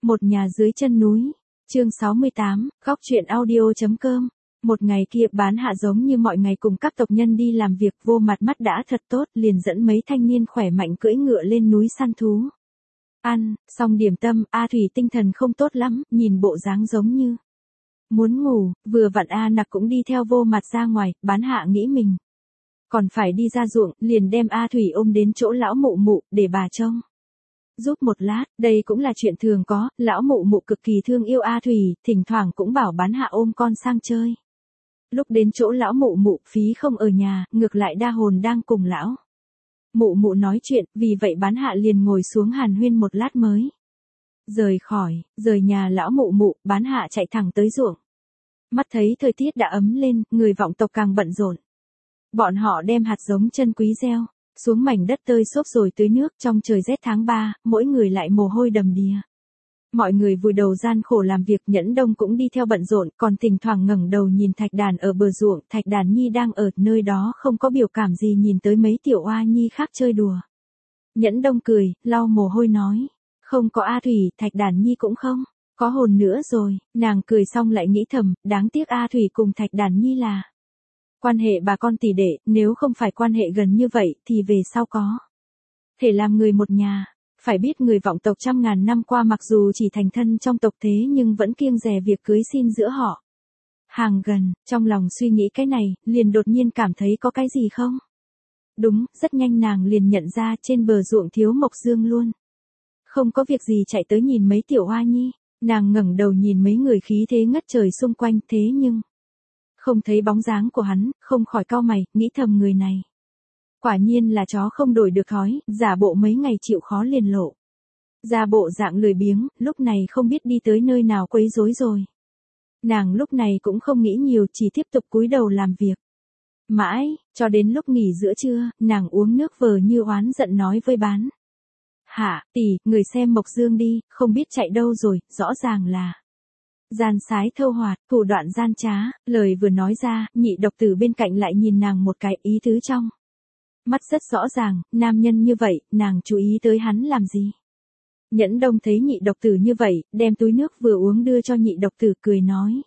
Một nhà dưới chân núi. Chương 68, góc truyện audio.com. Một ngày kia Bán Hạ giống như mọi ngày cùng các tộc nhân đi làm việc, vô mặt mắt đã thật tốt, liền dẫn mấy thanh niên khỏe mạnh cưỡi ngựa lên núi săn thú. Ăn xong điểm tâm, A Thủy tinh thần không tốt lắm, nhìn bộ dáng giống như muốn ngủ, vừa vặn A Nặc cũng đi theo vô mặt ra ngoài. Bán Hạ nghĩ mình còn phải đi ra ruộng, liền đem A Thủy ôm đến chỗ lão mụ mụ, để bà trông giúp một lát. Đây cũng là chuyện thường có, lão mụ mụ cực kỳ thương yêu A Thủy, thỉnh thoảng cũng bảo Bán Hạ ôm con sang chơi. Lúc đến chỗ lão mụ mụ, Phí không ở nhà, ngược lại Đa Hồn đang cùng lão mụ mụ nói chuyện, vì vậy Bán Hạ liền ngồi xuống hàn huyên một lát mới rời nhà lão mụ mụ. Bán Hạ chạy thẳng tới ruộng. Mắt thấy thời tiết đã ấm lên, người vọng tộc càng bận rộn. Bọn họ đem hạt giống chân quý gieo xuống mảnh đất tơi xốp rồi tưới nước. Trong trời rét tháng 3, mỗi người lại mồ hôi đầm đìa. Mọi người vùi đầu gian khổ làm việc, Nhẫn Đông cũng đi theo bận rộn, còn thỉnh thoảng ngẩng đầu nhìn Thạch Đàn ở bờ ruộng. Thạch Đàn Nhi đang ở nơi đó không có biểu cảm gì, nhìn tới mấy tiểu oa nhi khác chơi đùa. Nhẫn Đông cười, lau mồ hôi nói, không có A Thủy, Thạch Đàn Nhi cũng không có hồn nữa rồi. Nàng cười xong lại nghĩ thầm, đáng tiếc A Thủy cùng Thạch Đàn Nhi là quan hệ bà con tỷ đệ, nếu không phải quan hệ gần như vậy thì về sau có thể làm người một nhà. Phải biết người vọng tộc trăm ngàn năm qua mặc dù chỉ thành thân trong tộc thế nhưng vẫn kiêng dè việc cưới xin giữa họ hàng gần. Trong lòng suy nghĩ cái này, liền đột nhiên cảm thấy có cái gì không đúng, rất nhanh nàng liền nhận ra trên bờ ruộng thiếu Mộc Dương luôn không có việc gì chạy tới nhìn mấy tiểu hoa nhi. Nàng ngẩng đầu nhìn mấy người khí thế ngất trời xung quanh, thế nhưng không thấy bóng dáng của hắn, không khỏi cau mày, nghĩ thầm người này quả nhiên là chó không đổi được thói, giả bộ mấy ngày chịu khó liền lộ ra bộ dạng lười biếng, lúc này không biết đi tới nơi nào quấy rối rồi. Nàng lúc này cũng không nghĩ nhiều, chỉ tiếp tục cúi đầu làm việc. Mãi, cho đến lúc nghỉ giữa trưa, nàng uống nước vờ như oán giận nói với Bán Hạ, tỷ, người xem Mộc Dương đi, không biết chạy đâu rồi, rõ ràng là gian sái thâu hoạt, thủ đoạn gian trá. Lời vừa nói ra, Nhị độc tử bên cạnh lại nhìn nàng một cái, ý tứ trong mắt rất rõ ràng, nam nhân như vậy, nàng chú ý tới hắn làm gì. Nhẫn Đông thấy Nhị độc tử như vậy, đem túi nước vừa uống đưa cho Nhị độc tử, cười nói,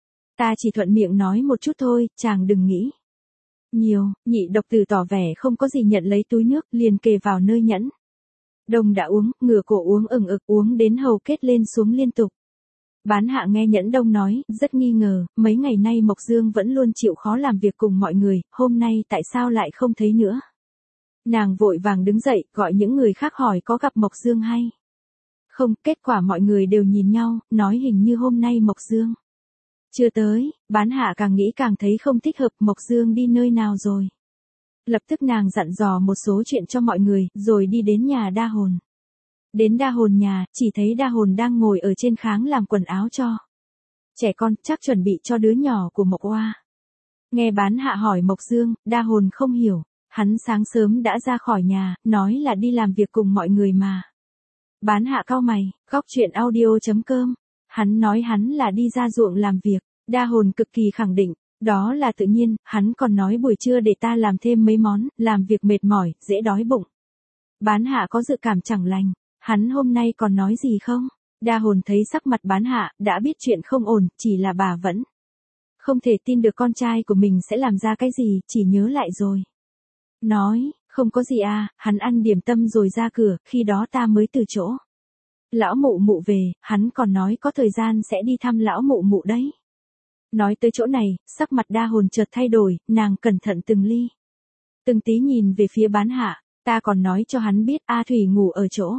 ta chỉ thuận miệng nói một chút thôi, chàng đừng nghĩ nhiều. Nhị độc tử tỏ vẻ không có gì, nhận lấy túi nước, liền kề vào nơi Nhẫn Đông đã uống, ngửa cổ uống ừng ực, uống đến hầu kết lên xuống liên tục. Bán Hạ nghe Nhẫn Đông nói, rất nghi ngờ, mấy ngày nay Mộc Dương vẫn luôn chịu khó làm việc cùng mọi người, hôm nay tại sao lại không thấy nữa. Nàng vội vàng đứng dậy, gọi những người khác hỏi có gặp Mộc Dương hay không, kết quả mọi người đều nhìn nhau, nói hình như hôm nay Mộc Dương chưa tới. Bán Hạ càng nghĩ càng thấy không thích hợp, Mộc Dương đi nơi nào rồi. Lập tức nàng dặn dò một số chuyện cho mọi người, rồi đi đến nhà Đa Hồn. Đến Đa Hồn nhà, chỉ thấy Đa Hồn đang ngồi ở trên kháng làm quần áo cho trẻ con, chắc chuẩn bị cho đứa nhỏ của Mộc Oa. Nghe Bán Hạ hỏi Mộc Dương, Đa Hồn không hiểu, hắn sáng sớm đã ra khỏi nhà, nói là đi làm việc cùng mọi người mà. Bán Hạ cau mày, góc truyện audio.com, hắn nói hắn là đi ra ruộng làm việc. Đa Hồn cực kỳ khẳng định, đó là tự nhiên, hắn còn nói buổi trưa để ta làm thêm mấy món, làm việc mệt mỏi, dễ đói bụng. Bán Hạ có dự cảm chẳng lành, hắn hôm nay còn nói gì không? Đa Hồn thấy sắc mặt Bán Hạ, đã biết chuyện không ổn, chỉ là bà vẫn không thể tin được con trai của mình sẽ làm ra cái gì, chỉ nhớ lại rồi nói, không có gì à, hắn ăn điểm tâm rồi ra cửa, khi đó ta mới từ chỗ lão mụ mụ về, hắn còn nói có thời gian sẽ đi thăm lão mụ mụ đấy. Nói tới chỗ này, sắc mặt Đa Hồn chợt thay đổi, nàng cẩn thận từng ly từng tí nhìn về phía Bán Hạ, ta còn nói cho hắn biết A Thủy ngủ ở chỗ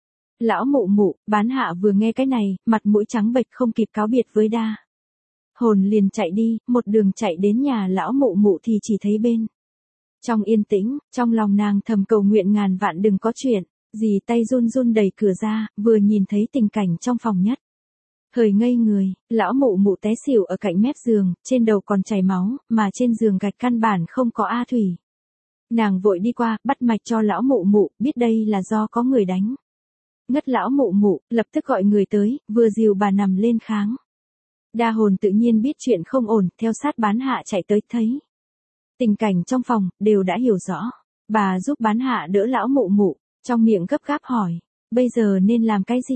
lão mụ mụ. Bán Hạ vừa nghe cái này, mặt mũi trắng bệch, không kịp cáo biệt với Đa Hồn liền chạy đi, một đường chạy đến nhà lão mụ mụ thì chỉ thấy bên trong yên tĩnh, trong lòng nàng thầm cầu nguyện ngàn vạn đừng có chuyện gì. Tay run run đẩy cửa ra, vừa nhìn thấy tình cảnh trong phòng nhất thời ngây người, lão mụ mụ té xỉu ở cạnh mép giường, trên đầu còn chảy máu, mà trên giường gạch căn bản không có A Thủy. Nàng vội đi qua, bắt mạch cho lão mụ mụ, biết đây là do có người đánh ngất lão mụ mụ, lập tức gọi người tới, vừa dìu bà nằm lên kháng. Đa Hồn tự nhiên biết chuyện không ổn, theo sát Bán Hạ chạy tới, thấy tình cảnh trong phòng, đều đã hiểu rõ. Bà giúp Bán Hạ đỡ lão mụ mụ, trong miệng gấp gáp hỏi, bây giờ nên làm cái gì?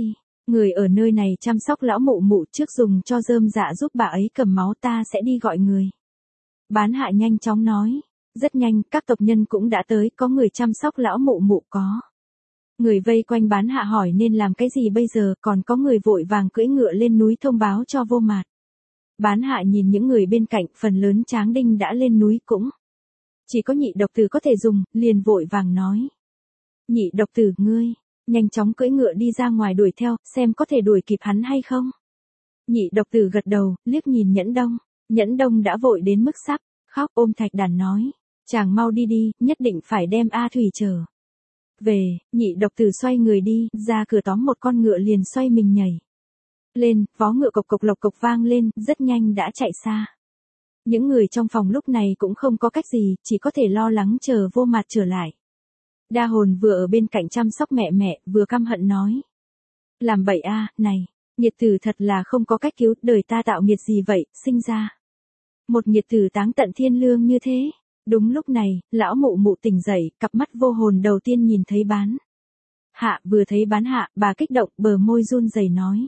Người ở nơi này chăm sóc lão mụ mụ trước dùng cho rơm dạ giúp bà ấy cầm máu, ta sẽ đi gọi người. Bán hạ nhanh chóng nói. Rất nhanh, các tộc nhân cũng đã tới, có người chăm sóc lão mụ mụ có. Người vây quanh bán hạ hỏi nên làm cái gì bây giờ, còn có người vội vàng cưỡi ngựa lên núi thông báo cho Vô Mạt. Bán hạ nhìn những người bên cạnh, phần lớn tráng đinh đã lên núi cũng. Chỉ có Nhị Độc Tử có thể dùng, liền vội vàng nói. Nhị Độc Tử ngươi, nhanh chóng cưỡi ngựa đi ra ngoài đuổi theo, xem có thể đuổi kịp hắn hay không. Nhị Độc Tử gật đầu, liếc nhìn Nhẫn Đông. Nhẫn Đông đã vội đến mức sắp khóc, ôm Thạch Đàn nói. Chàng mau đi đi, nhất định phải đem A Thủy trở về. Nhị Độc Tử xoay người đi, ra cửa tóm một con ngựa liền xoay mình nhảy lên, vó ngựa cộc cộc lộc cộc vang lên, rất nhanh đã chạy xa. Những người trong phòng lúc này cũng không có cách gì, chỉ có thể lo lắng chờ Vô Mạt trở lại. Đa Hồn vừa ở bên cạnh chăm sóc mẹ, vừa căm hận nói. Làm bậy a, này, nghiệt tử thật là không có cách cứu, đời ta tạo nghiệt gì vậy, sinh ra. Một nghiệt tử táng tận thiên lương như thế. Đúng lúc này, lão mụ mụ tỉnh dậy, cặp mắt vô hồn đầu tiên nhìn thấy bán hạ, vừa thấy bán hạ, bà kích động, bờ môi run rẩy nói.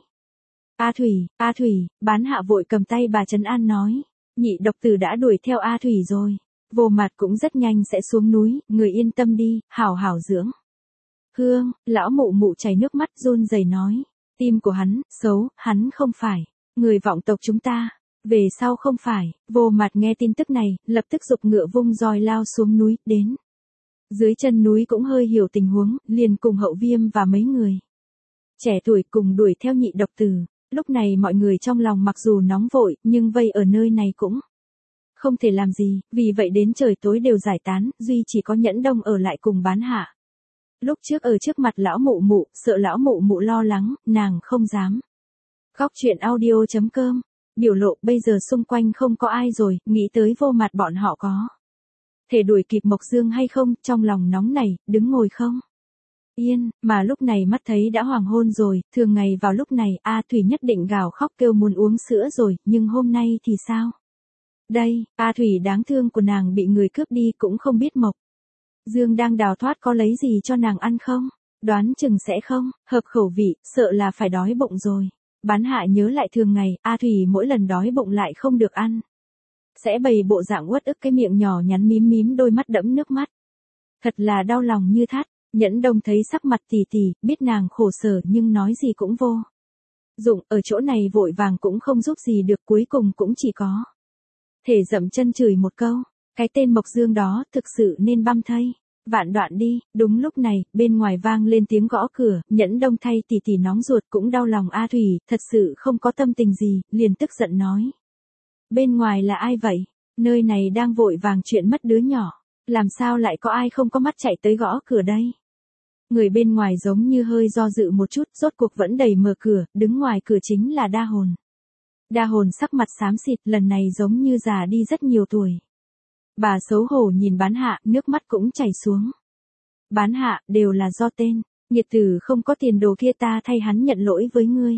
A Thủy, bán hạ vội cầm tay bà trấn an nói. Nhị Độc Tử đã đuổi theo A Thủy rồi. Vô Mạt cũng rất nhanh sẽ xuống núi, người yên tâm đi, hảo hảo dưỡng. Hương, lão mụ mụ chảy nước mắt run rẩy nói. Tim của hắn, xấu, hắn không phải người vọng tộc chúng ta. Về sau không phải. Vô Mạt nghe tin tức này, lập tức giục ngựa vung roi lao xuống núi, đến. Dưới chân núi cũng hơi hiểu tình huống, liền cùng Hậu Viêm và mấy người trẻ tuổi cùng đuổi theo Nhị Độc Tử. Lúc này mọi người trong lòng mặc dù nóng vội, nhưng vây ở nơi này cũng không thể làm gì, vì vậy đến trời tối đều giải tán, duy chỉ có Nhẫn Đông ở lại cùng bán hạ. Lúc trước ở trước mặt lão mụ mụ, sợ lão mụ mụ lo lắng, nàng không dám. Góc truyện audio.com. Biểu lộ bây giờ xung quanh không có ai rồi, nghĩ tới Vô Mạt bọn họ có thể đuổi kịp Mộc Dương hay không, trong lòng nóng này, đứng ngồi không yên, mà lúc này mắt thấy đã hoàng hôn rồi, thường ngày vào lúc này, A Thủy nhất định gào khóc kêu muốn uống sữa rồi, nhưng hôm nay thì sao? Đây, A Thủy đáng thương của nàng bị người cướp đi cũng không biết Mộc Dương đang đào thoát có lấy gì cho nàng ăn không? Đoán chừng sẽ không, hợp khẩu vị, sợ là phải đói bụng rồi. Bán hạ nhớ lại thường ngày, A Thủy mỗi lần đói bụng lại không được ăn. Sẽ bày bộ dạng uất ức, cái miệng nhỏ nhắn mím đôi mắt đẫm nước mắt. Thật là đau lòng như thắt. Nhẫn Đông thấy sắc mặt tì tì, biết nàng khổ sở nhưng nói gì cũng vô dụng, ở chỗ này vội vàng cũng không giúp gì được, cuối cùng cũng chỉ có thể dậm chân chửi một câu. Cái tên Mộc Dương đó thực sự nên băm thây vạn đoạn đi. Đúng lúc này, bên ngoài vang lên tiếng gõ cửa, Nhẫn Đông thay tì tì nóng ruột cũng đau lòng A Thủy, thật sự không có tâm tình gì, liền tức giận nói. Bên ngoài là ai vậy? Nơi này đang vội vàng chuyện mất đứa nhỏ, làm sao lại có ai không có mắt chạy tới gõ cửa đây? Người bên ngoài giống như hơi do dự một chút, rốt cuộc vẫn đẩy mở cửa, đứng ngoài cửa chính là Đa Hồn. Đa Hồn sắc mặt xám xịt, lần này giống như già đi rất nhiều tuổi. Bà xấu hổ nhìn bán hạ, nước mắt cũng chảy xuống. Bán hạ, đều là do tên, nghiệt tử không có tiền đồ kia, ta thay hắn nhận lỗi với ngươi.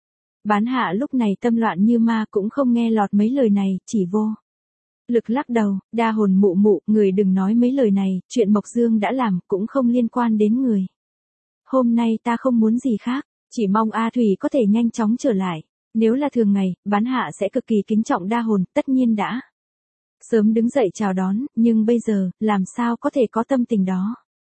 Bán hạ lúc này tâm loạn như ma cũng không nghe lọt mấy lời này, chỉ vô lực lắc đầu. Đa Hồn mụ mụ, người đừng nói mấy lời này, chuyện Mộc Dương đã làm cũng không liên quan đến người. Hôm nay ta không muốn gì khác, chỉ mong A Thủy có thể nhanh chóng trở lại. Nếu là thường ngày, bán hạ sẽ cực kỳ kính trọng Đa Hồn, tất nhiên đã sớm đứng dậy chào đón, nhưng bây giờ, làm sao có thể có tâm tình đó.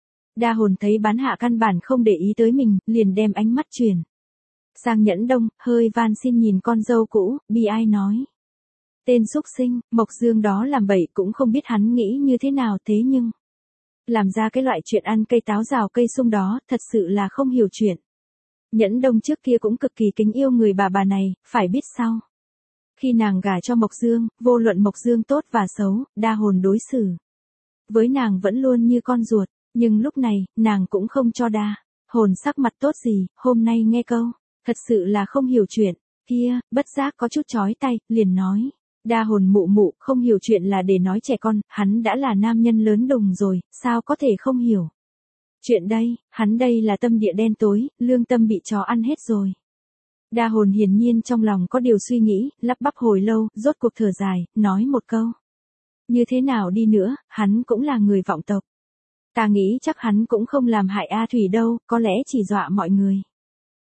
Đa Hồn thấy bán hạ căn bản không để ý tới mình, liền đem ánh mắt chuyển sang Nhẫn Đông, hơi van xin nhìn con dâu cũ, bi ai nói. Tên xúc sinh, Mộc Dương đó làm bậy cũng không biết hắn nghĩ như thế nào, thế nhưng làm ra cái loại chuyện ăn cây táo rào cây sung đó, thật sự là không hiểu chuyện. Nhẫn Đông trước kia cũng cực kỳ kính yêu người bà này, phải biết sao. Khi nàng gả cho Mộc Dương, vô luận Mộc Dương tốt và xấu, Đa Hồn đối xử với nàng vẫn luôn như con ruột, nhưng lúc này, nàng cũng không cho Đa Hồn sắc mặt tốt gì, hôm nay nghe câu, thật sự là không hiểu chuyện, kia, bất giác có chút chói tay, liền nói. Đa Hồn mụ mụ, không hiểu chuyện là để nói trẻ con, hắn đã là nam nhân lớn đùng rồi, sao có thể không hiểu chuyện đây, hắn đây là tâm địa đen tối, lương tâm bị chó ăn hết rồi. Đa Hồn hiển nhiên trong lòng có điều suy nghĩ, lắp bắp hồi lâu, rốt cuộc thở dài, nói một câu. Như thế nào đi nữa, hắn cũng là người vọng tộc. Ta nghĩ chắc hắn cũng không làm hại A Thủy đâu, có lẽ chỉ dọa mọi người.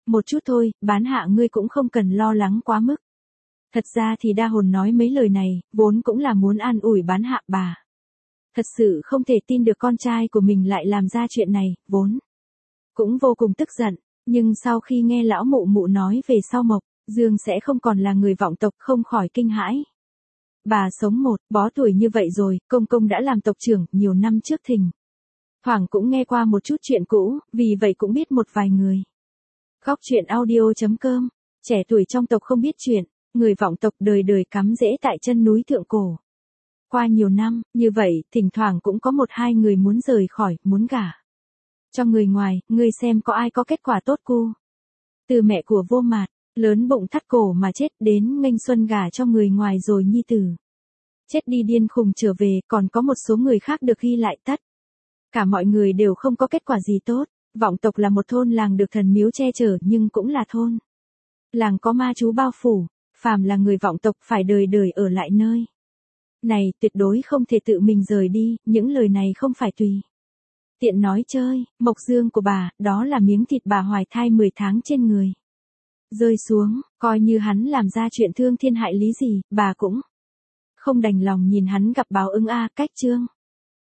Một chút thôi, bán hạ ngươi cũng không cần lo lắng quá mức. Thật ra thì đa hồn nói mấy lời này, vốn cũng là muốn an ủi bán hạ bà. Thật sự không thể tin được con trai của mình lại làm ra chuyện này, vốn cũng vô cùng tức giận. Nhưng sau khi nghe lão mụ mụ nói về sau Mộc Dương sẽ không còn là người vọng tộc, không khỏi kinh hãi. Bà sống một, bó tuổi như vậy rồi, công công đã làm tộc trưởng, nhiều năm trước thình thoảng cũng nghe qua một chút chuyện cũ, vì vậy cũng biết một vài người. Góc truyện audio.com, trẻ tuổi trong tộc không biết chuyện, người vọng tộc đời đời cắm rễ tại chân núi thượng cổ. Qua nhiều năm, như vậy, thỉnh thoảng cũng có một hai người muốn rời khỏi, muốn gả cho người ngoài, ngươi xem có ai có kết quả tốt cu. Từ mẹ của Vô Mạt, lớn bụng thắt cổ mà chết đến nghênh xuân gả cho người ngoài rồi nhi tử chết đi điên khùng trở về, còn có một số người khác được ghi lại tất. Cả mọi người đều không có kết quả gì tốt. Vọng tộc là một thôn làng được thần miếu che chở nhưng cũng là thôn làng có ma chú bao phủ, phàm là người vọng tộc phải đời đời ở lại nơi này, tuyệt đối không thể tự mình rời đi, những lời này không phải tùy tiện nói chơi. Mộc Dương của bà, đó là miếng thịt bà hoài thai 10 tháng trên người rơi xuống, coi như hắn làm ra chuyện thương thiên hại lý gì, bà cũng không đành lòng nhìn hắn gặp báo ứng a. Cách chương